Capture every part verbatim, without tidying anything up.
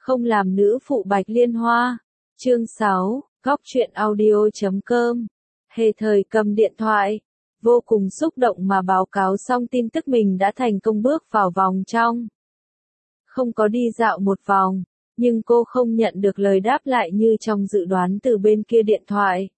Không làm nữ phụ Bạch Liên Hoa. Chương sáu, góc truyện audio.com. Hề thời cầm điện thoại, vô cùng xúc động mà báo cáo xong tin tức mình đã thành công bước vào vòng trong. Không có đi dạo một vòng, nhưng cô không nhận được lời đáp lại như trong dự đoán từ bên kia điện thoại.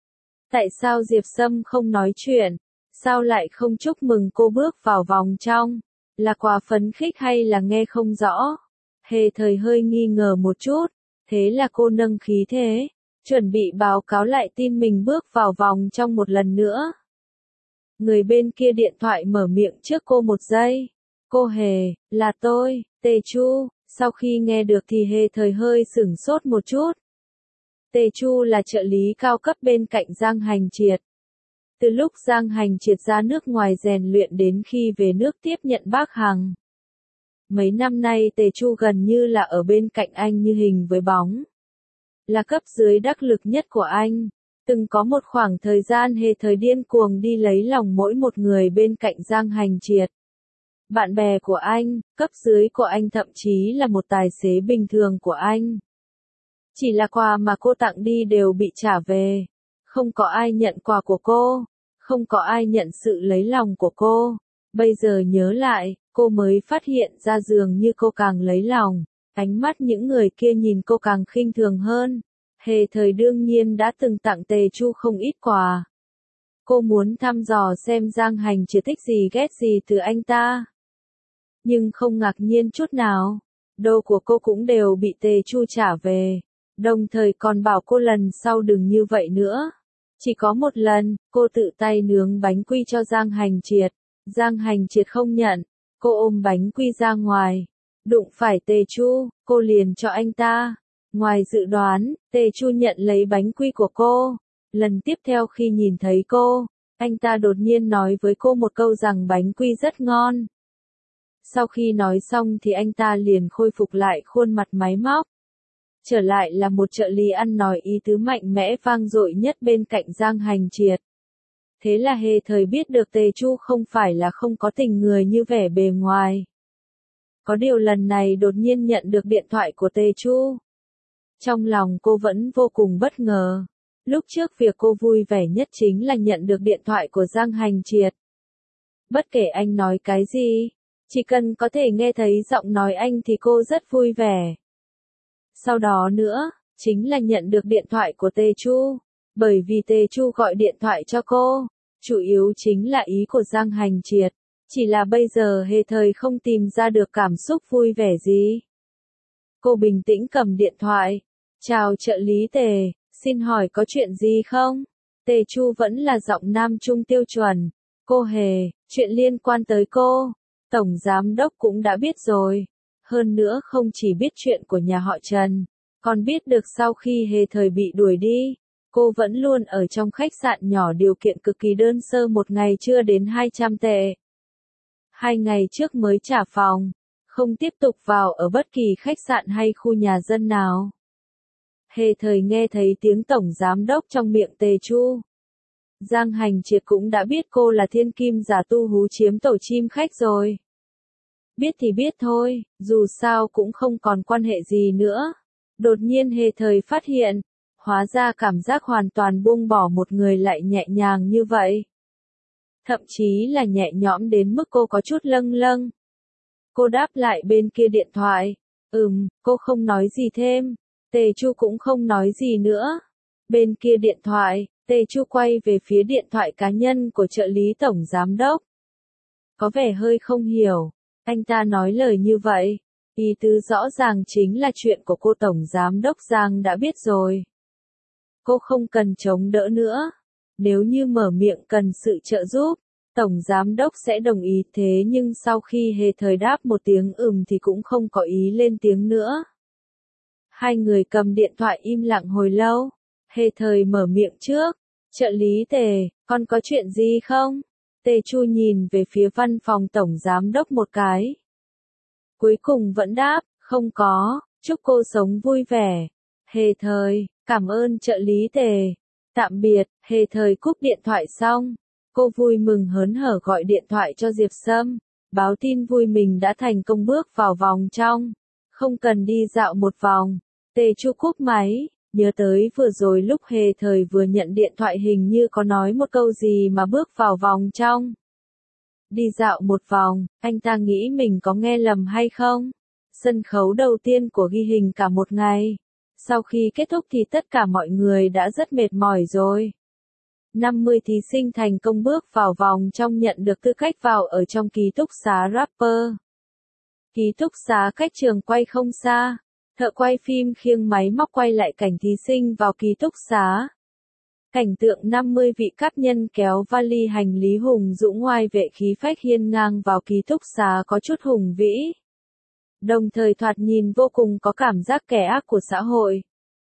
Tại sao Diệp Sâm không nói chuyện? Sao lại không chúc mừng cô bước vào vòng trong? Là quà phấn khích hay là nghe không rõ? Hề thời hơi nghi ngờ một chút, thế là cô nâng khí thế, chuẩn bị báo cáo lại tin mình bước vào vòng trong một lần nữa. Người bên kia điện thoại mở miệng trước cô một giây. Cô Hề, là tôi, Tề Chu. Sau khi nghe được thì Hề thời hơi sửng sốt một chút. Tề Chu là trợ lý cao cấp bên cạnh Giang Hành Triệt. Từ lúc Giang Hành Triệt ra nước ngoài rèn luyện đến khi về nước tiếp nhận bác Hằng. Mấy năm nay Tề Chu gần như là ở bên cạnh anh như hình với bóng. Là cấp dưới đắc lực nhất của anh. Từng có một khoảng thời gian Hề thời điên cuồng đi lấy lòng mỗi một người bên cạnh Giang Hành Triệt. Bạn bè của anh, cấp dưới của anh thậm chí là một tài xế bình thường của anh. Chỉ là quà mà cô tặng đi đều bị trả về. Không có ai nhận quà của cô. Không có ai nhận sự lấy lòng của cô. Bây giờ nhớ lại, cô mới phát hiện ra dường như cô càng lấy lòng. Ánh mắt những người kia nhìn cô càng khinh thường hơn. Hề thời đương nhiên đã từng tặng Tề Chu không ít quà. Cô muốn thăm dò xem Giang Hành Triệt thích gì ghét gì từ anh ta. Nhưng không ngạc nhiên chút nào. Đồ của cô cũng đều bị Tề Chu trả về. Đồng thời còn bảo cô lần sau đừng như vậy nữa. Chỉ có một lần, cô tự tay nướng bánh quy cho Giang Hành Triệt. Giang Hành Triệt không nhận. Cô ôm bánh quy ra ngoài. Đụng phải Tề Chu, cô liền cho anh ta. Ngoài dự đoán, Tề Chu nhận lấy bánh quy của cô. Lần tiếp theo khi nhìn thấy cô, anh ta đột nhiên nói với cô một câu rằng bánh quy rất ngon. Sau khi nói xong thì anh ta liền khôi phục lại khuôn mặt máy móc. Trở lại là một trợ lý ăn nói ý tứ mạnh mẽ vang dội nhất bên cạnh Giang Hành Triệt. Thế là Hề thời biết được Tề Chu không phải là không có tình người như vẻ bề ngoài. Có điều lần này đột nhiên nhận được điện thoại của Tề Chu. Trong lòng cô vẫn vô cùng bất ngờ. Lúc trước việc cô vui vẻ nhất chính là nhận được điện thoại của Giang Hành Triệt. Bất kể anh nói cái gì, chỉ cần có thể nghe thấy giọng nói anh thì cô rất vui vẻ. Sau đó nữa, chính là nhận được điện thoại của Tề Chu. Bởi vì Tề Chu gọi điện thoại cho cô, chủ yếu chính là ý của Giang Hành Triệt. Chỉ là bây giờ Hề thời không tìm ra được cảm xúc vui vẻ gì. Cô bình tĩnh cầm điện thoại. Chào trợ lý Tề, xin hỏi có chuyện gì không? Tề Chu vẫn là giọng nam trung tiêu chuẩn. Cô Hề, chuyện liên quan tới cô. Tổng giám đốc cũng đã biết rồi. Hơn nữa không chỉ biết chuyện của nhà họ Trần, còn biết được sau khi Hề thời bị đuổi đi, cô vẫn luôn ở trong khách sạn nhỏ điều kiện cực kỳ đơn sơ một ngày chưa đến hai trăm tệ. Hai ngày trước mới trả phòng, không tiếp tục vào ở bất kỳ khách sạn hay khu nhà dân nào. Hề thời nghe thấy tiếng tổng giám đốc trong miệng Tề Chu. Giang Hành Triệt cũng đã biết cô là thiên kim giả tu hú chiếm tổ chim khách rồi. Biết thì biết thôi, dù sao cũng không còn quan hệ gì nữa. Đột nhiên Hề thời phát hiện, hóa ra cảm giác hoàn toàn buông bỏ một người lại nhẹ nhàng như vậy. Thậm chí là nhẹ nhõm đến mức cô có chút lâng lâng. Cô đáp lại bên kia điện thoại. Ừm, cô không nói gì thêm. Tề Chu cũng không nói gì nữa. Bên kia điện thoại, Tề Chu quay về phía điện thoại cá nhân của trợ lý tổng giám đốc. Có vẻ hơi không hiểu. Anh ta nói lời như vậy. Ý tứ rõ ràng chính là chuyện của cô tổng giám đốc Giang đã biết rồi. Cô không cần chống đỡ nữa. Nếu như mở miệng cần sự trợ giúp, tổng giám đốc sẽ đồng ý, thế nhưng sau khi Hề thời đáp một tiếng ừm thì cũng không có ý lên tiếng nữa. Hai người cầm điện thoại im lặng hồi lâu. Hề thời mở miệng trước. Trợ lý Tề, con có chuyện gì không? Tề Chu nhìn về phía văn phòng tổng giám đốc một cái. Cuối cùng vẫn đáp, không có, chúc cô sống vui vẻ. Hề thời, cảm ơn trợ lý Tề. Tạm biệt. Hề thời cúp điện thoại xong. Cô vui mừng hớn hở gọi điện thoại cho Diệp Sâm. Báo tin vui mình đã thành công bước vào vòng trong. Không cần đi dạo một vòng. Tề Chu cúp máy, nhớ tới vừa rồi lúc Hề Thời vừa nhận điện thoại hình như có nói một câu gì mà bước vào vòng trong. Đi dạo một vòng, anh ta nghĩ mình có nghe lầm hay không? Sân khấu đầu tiên của ghi hình cả một ngày. Sau khi kết thúc thì tất cả mọi người đã rất mệt mỏi rồi. năm mươi thí sinh thành công bước vào vòng trong nhận được tư cách vào ở trong ký túc xá rapper. Ký túc xá cách trường quay không xa. Thợ quay phim khiêng máy móc quay lại cảnh thí sinh vào ký túc xá. Cảnh tượng năm mươi vị cấp nhân kéo vali hành lý hùng dũng ngoài vệ khí phách hiên ngang vào ký túc xá có chút hùng vĩ. Đồng thời thoạt nhìn vô cùng có cảm giác kẻ ác của xã hội.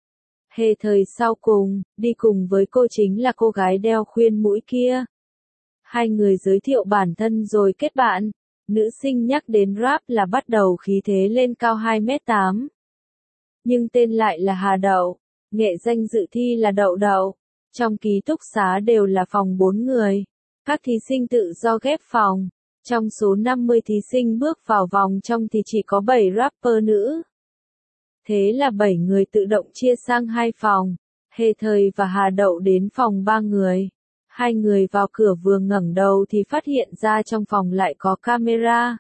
Hề Thời sau cùng, đi cùng với cô chính là cô gái đeo khuyên mũi kia. Hai người giới thiệu bản thân rồi kết bạn. Nữ sinh nhắc đến rap là bắt đầu khí thế lên cao hai mét tám. Nhưng tên lại là Hà Đậu. Nghệ danh dự thi là Đậu Đậu. Trong ký túc xá đều là phòng bốn người. Các thí sinh tự do ghép phòng. Trong số năm mươi thí sinh bước vào vòng trong thì chỉ có bảy rapper nữ. Thế là bảy người tự động chia sang hai phòng. Hề Thời và Hà Đậu đến phòng ba người. Hai người vào cửa vừa ngẩng đầu thì phát hiện ra trong phòng lại có camera.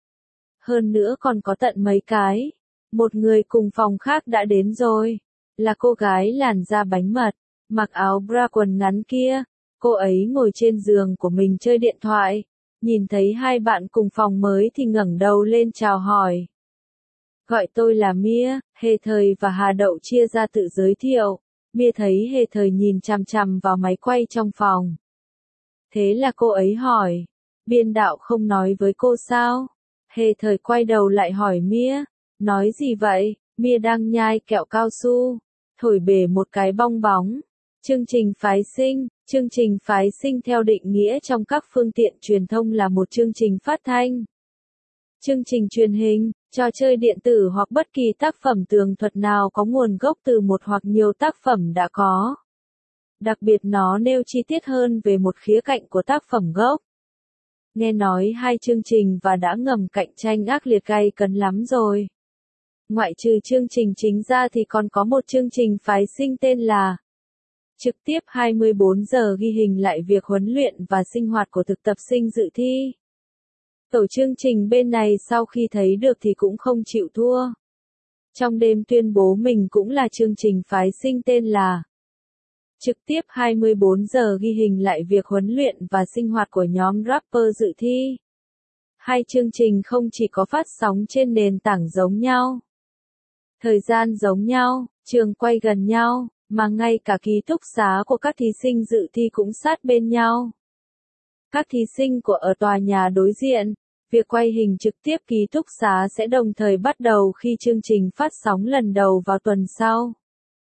Hơn nữa còn có tận mấy cái. Một người cùng phòng khác đã đến rồi. Là cô gái làn da bánh mật, mặc áo bra quần ngắn kia. Cô ấy ngồi trên giường của mình chơi điện thoại. Nhìn thấy hai bạn cùng phòng mới thì ngẩng đầu lên chào hỏi. Gọi tôi là Mia. Hề Thời và Hà Đậu chia ra tự giới thiệu. Mia thấy Hề Thời nhìn chằm chằm vào máy quay trong phòng. Thế là cô ấy hỏi. Biên đạo không nói với cô sao? Hề Thời quay đầu lại hỏi Mia. Nói gì vậy? Mia đang nhai kẹo cao su. Thổi bể một cái bong bóng. Chương trình phái sinh. Chương trình phái sinh theo định nghĩa trong các phương tiện truyền thông là một chương trình phát thanh, chương trình truyền hình, trò chơi điện tử hoặc bất kỳ tác phẩm tường thuật nào có nguồn gốc từ một hoặc nhiều tác phẩm đã có. Đặc biệt nó nêu chi tiết hơn về một khía cạnh của tác phẩm gốc. Nghe nói hai chương trình và đã ngầm cạnh tranh ác liệt gay cấn lắm rồi. Ngoại trừ chương trình chính ra thì còn có một chương trình phái sinh tên là Trực tiếp hai mươi bốn giờ ghi hình lại việc huấn luyện và sinh hoạt của thực tập sinh dự thi. Tổ chương trình bên này sau khi thấy được thì cũng không chịu thua. Trong đêm tuyên bố mình cũng là chương trình phái sinh tên là Trực tiếp hai mươi bốn giờ ghi hình lại việc huấn luyện và sinh hoạt của nhóm rapper dự thi. Hai chương trình không chỉ có phát sóng trên nền tảng giống nhau, thời gian giống nhau, trường quay gần nhau, mà ngay cả ký túc xá của các thí sinh dự thi cũng sát bên nhau. Các thí sinh của ở tòa nhà đối diện, việc quay hình trực tiếp ký túc xá sẽ đồng thời bắt đầu khi chương trình phát sóng lần đầu vào tuần sau.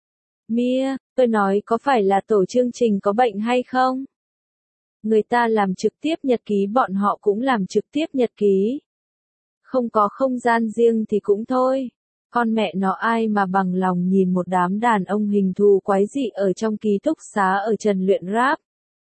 Mia, tôi nói có phải là tổ chương trình có bệnh hay không? Người ta làm trực tiếp nhật ký bọn họ cũng làm trực tiếp nhật ký. Không có không gian riêng thì cũng thôi. Con mẹ nó ai mà bằng lòng nhìn một đám đàn ông hình thù quái dị ở trong ký túc xá ở trần luyện rap.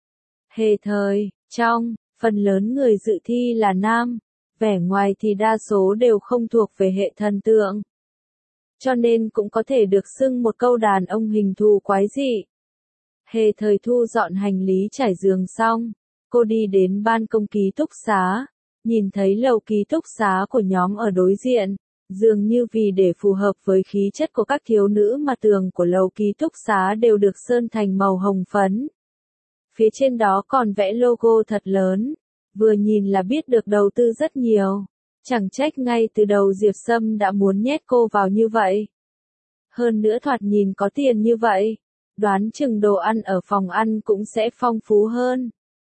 Hề Thời, trong, phần lớn người dự thi là nam, vẻ ngoài thì đa số đều không thuộc về hệ thần tượng. Cho nên cũng có thể được xưng một câu đàn ông hình thù quái dị. Hề Thời thu dọn hành lý trải giường xong, cô đi đến ban công ký túc xá, nhìn thấy lầu ký túc xá của nhóm ở đối diện. Dường như vì để phù hợp với khí chất của các thiếu nữ mà tường của lầu ký túc xá đều được sơn thành màu hồng phấn. Phía trên đó còn vẽ logo thật lớn, vừa nhìn là biết được đầu tư rất nhiều. Chẳng trách ngay từ đầu Diệp Sâm đã muốn nhét cô vào như vậy. Hơn nữa thoạt nhìn có tiền như vậy, đoán chừng đồ ăn ở phòng ăn cũng sẽ phong phú hơn.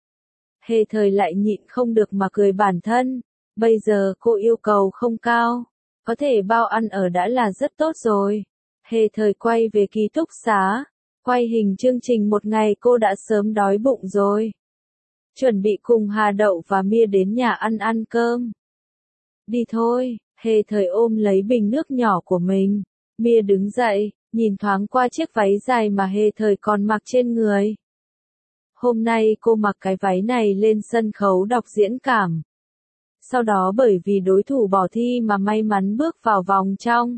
Hề Thời lại nhịn không được mà cười bản thân, bây giờ cô yêu cầu không cao. Có thể bao ăn ở đã là rất tốt rồi. Hề Thời quay về ký túc xá. Quay hình chương trình một ngày cô đã sớm đói bụng rồi. Chuẩn bị cùng Hà Đậu và Mia đến nhà ăn ăn cơm. Đi thôi, Hề Thời ôm lấy bình nước nhỏ của mình. Mia đứng dậy, nhìn thoáng qua chiếc váy dài mà Hề Thời còn mặc trên người. Hôm nay cô mặc cái váy này lên sân khấu đọc diễn cảm. sau đó bởi vì đối thủ bỏ thi mà may mắn bước vào vòng trong.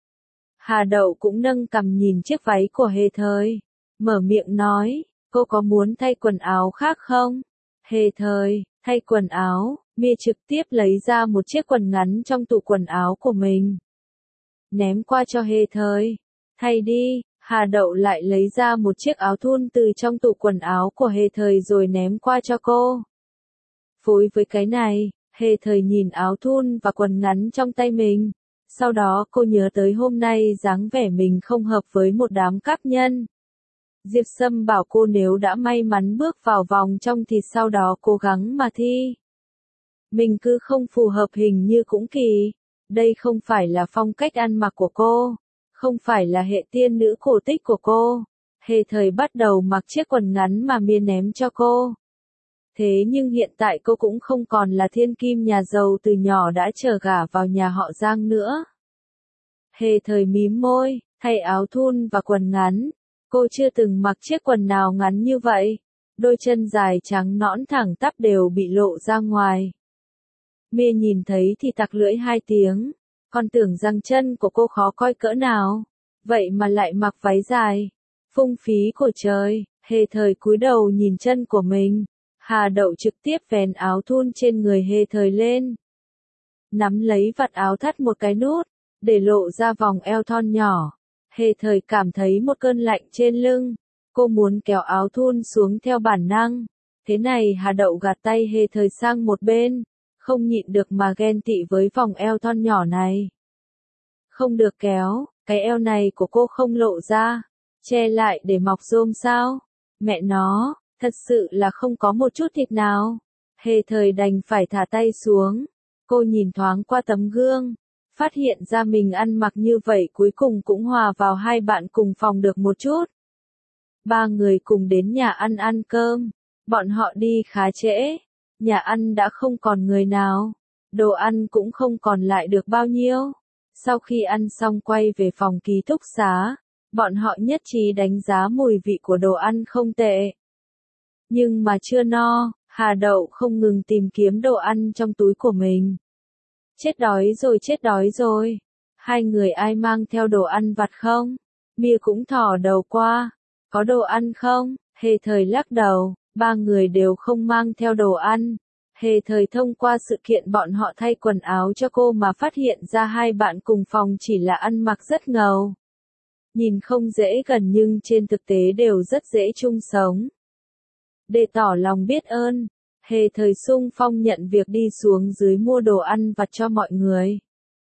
Hà Đậu cũng nâng cằm nhìn chiếc váy của Hề Thời, mở miệng nói, cô có muốn thay quần áo khác không? Hề Thời, thay quần áo, Mia trực tiếp lấy ra một chiếc quần ngắn trong tủ quần áo của mình. Ném qua cho Hề Thời, thay đi, Hà Đậu lại lấy ra một chiếc áo thun từ trong tủ quần áo của Hề Thời rồi ném qua cho cô. Phối với cái này, Hề Thời nhìn áo thun và quần ngắn trong tay mình. Sau đó cô nhớ tới hôm nay dáng vẻ mình không hợp với một đám cáp nhân. Diệp Sâm bảo cô nếu đã may mắn bước vào vòng trong thì sau đó cố gắng mà thi. Mình cứ không phù hợp hình như cũng kỳ. Đây không phải là phong cách ăn mặc của cô. Không phải là hệ tiên nữ cổ tích của cô. Hề Thời bắt đầu mặc chiếc quần ngắn mà Mia ném cho cô. Thế nhưng hiện tại cô cũng không còn là thiên kim nhà giàu từ nhỏ đã trở gả vào nhà họ Giang nữa. Hề Thời mím môi, thay áo thun và quần ngắn. Cô chưa từng mặc chiếc quần nào ngắn như vậy. Đôi chân dài trắng nõn thẳng tắp đều bị lộ ra ngoài. Mia nhìn thấy thì tặc lưỡi hai tiếng. Còn tưởng rằng chân của cô khó coi cỡ nào. Vậy mà lại mặc váy dài. Phung phí của trời. Hề Thời cúi đầu nhìn chân của mình. Hà Đậu trực tiếp vén áo thun trên người Hề Thời lên. Nắm lấy vạt áo thắt một cái nút, để lộ ra vòng eo thon nhỏ. Hề Thời cảm thấy một cơn lạnh trên lưng. Cô muốn kéo áo thun xuống theo bản năng. Thế này Hà Đậu gạt tay Hề Thời sang một bên. Không nhịn được mà ghen tị với vòng eo thon nhỏ này. Không được kéo, cái eo này của cô không lộ ra. Che lại để mọc rôm sao? Mẹ nó, thật sự là không có một chút thịt nào. Hề Thời đành phải thả tay xuống. Cô nhìn thoáng qua tấm gương. Phát hiện ra mình ăn mặc như vậy cuối cùng cũng hòa vào hai bạn cùng phòng được một chút. Ba người cùng đến nhà ăn ăn cơm. Bọn họ đi khá trễ. Nhà ăn đã không còn người nào. Đồ ăn cũng không còn lại được bao nhiêu. Sau khi ăn xong quay về phòng ký túc xá. Bọn họ nhất trí đánh giá mùi vị của đồ ăn không tệ. Nhưng mà chưa no, Hà Đậu không ngừng tìm kiếm đồ ăn trong túi của mình. Chết đói rồi chết đói rồi. Hai người ai mang theo đồ ăn vặt không? Mia cũng thò đầu qua. Có đồ ăn không? Hề Thời lắc đầu. Ba người đều không mang theo đồ ăn. Hề Thời thông qua sự kiện bọn họ thay quần áo cho cô mà phát hiện ra hai bạn cùng phòng chỉ là ăn mặc rất ngầu. Nhìn không dễ gần nhưng trên thực tế đều rất dễ chung sống. Để tỏ lòng biết ơn, Hề Thời xung phong nhận việc đi xuống dưới mua đồ ăn vặt cho mọi người.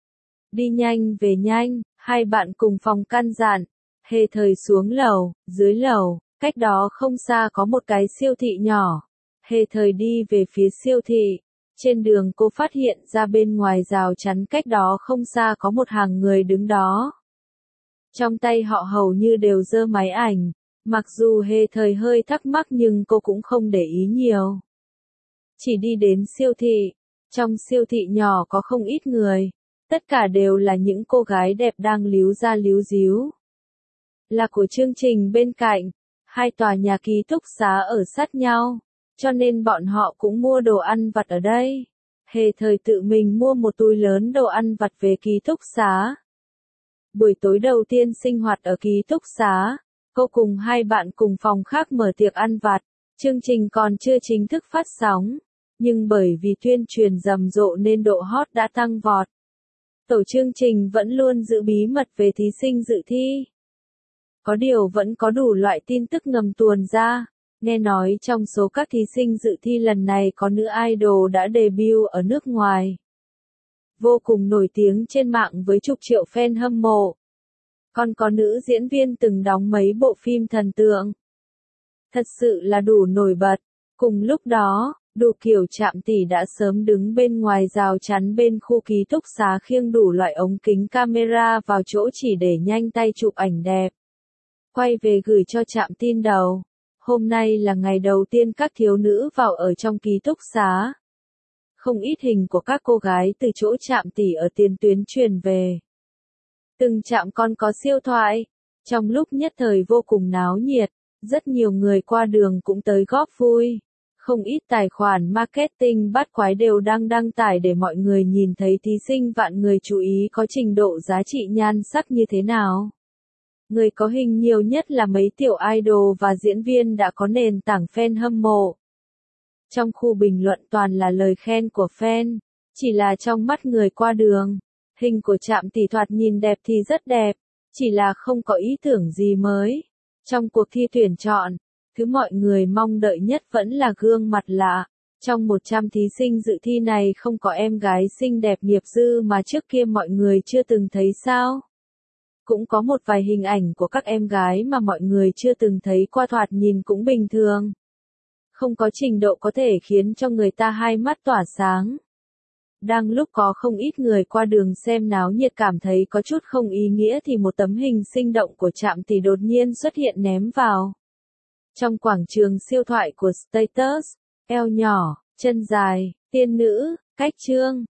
Đi nhanh về nhanh, hai bạn cùng phòng căn dặn. Hề Thời xuống lầu, dưới lầu, cách đó không xa có một cái siêu thị nhỏ. Hề Thời đi về phía siêu thị. Trên đường cô phát hiện ra bên ngoài rào chắn cách đó không xa có một hàng người đứng đó. Trong tay họ hầu như đều giơ máy ảnh. Mặc dù Hề Thời hơi thắc mắc nhưng cô cũng không để ý nhiều. Chỉ đi đến siêu thị. Trong siêu thị nhỏ có không ít người. Tất cả đều là những cô gái đẹp đang líu ra líu díu. Là của chương trình bên cạnh. Hai tòa nhà ký túc xá ở sát nhau. Cho nên bọn họ cũng mua đồ ăn vặt ở đây. Hề Thời tự mình mua một túi lớn đồ ăn vặt về ký túc xá. Buổi tối đầu tiên sinh hoạt ở ký túc xá. Cô cùng hai bạn cùng phòng khác mở tiệc ăn vặt. Chương trình còn chưa chính thức phát sóng. Nhưng bởi vì tuyên truyền rầm rộ nên độ hot đã tăng vọt. Tổ chương trình vẫn luôn giữ bí mật về thí sinh dự thi. Có điều vẫn có đủ loại tin tức ngầm tuồn ra. Nghe nói trong số các thí sinh dự thi lần này có nữ idol đã debut ở nước ngoài. Vô cùng nổi tiếng trên mạng với chục triệu fan hâm mộ. Còn có nữ diễn viên từng đóng mấy bộ phim thần tượng. Thật sự là đủ nổi bật. Cùng lúc đó, đủ kiểu Trạm Tỷ đã sớm đứng bên ngoài rào chắn bên khu ký túc xá khiêng đủ loại ống kính camera vào chỗ chỉ để nhanh tay chụp ảnh đẹp. Quay về gửi cho Trạm tin đầu. Hôm nay là ngày đầu tiên các thiếu nữ vào ở trong ký túc xá. Không ít hình của các cô gái từ chỗ Trạm Tỷ ở tiền tuyến truyền về. Từng trạm còn có siêu thoại. Trong lúc nhất thời vô cùng náo nhiệt, rất nhiều người qua đường cũng tới góp vui. Không ít tài khoản marketing bắt quái đều đang đăng tải để mọi người nhìn thấy thí sinh vạn người chú ý có trình độ giá trị nhan sắc như thế nào. Người có hình nhiều nhất là mấy tiểu idol và diễn viên đã có nền tảng fan hâm mộ. Trong khu bình luận toàn là lời khen của fan, chỉ là trong mắt người qua đường, hình của Trạm Tỷ thoạt nhìn đẹp thì rất đẹp, chỉ là không có ý tưởng gì mới. Trong cuộc thi tuyển chọn, thứ mọi người mong đợi nhất vẫn là gương mặt lạ. Trong một trăm thí sinh dự thi này không có em gái xinh đẹp nghiệp dư mà trước kia mọi người chưa từng thấy sao? Cũng có một vài hình ảnh của các em gái mà mọi người chưa từng thấy qua thoạt nhìn cũng bình thường. Không có trình độ có thể khiến cho người ta hai mắt tỏa sáng. Đang lúc có không ít người qua đường xem náo nhiệt cảm thấy có chút không ý nghĩa thì một tấm hình sinh động của Trạm Tỷ đột nhiên xuất hiện ném vào. Trong quảng trường siêu thoại của status, eo nhỏ, chân dài, tiên nữ, cách trương,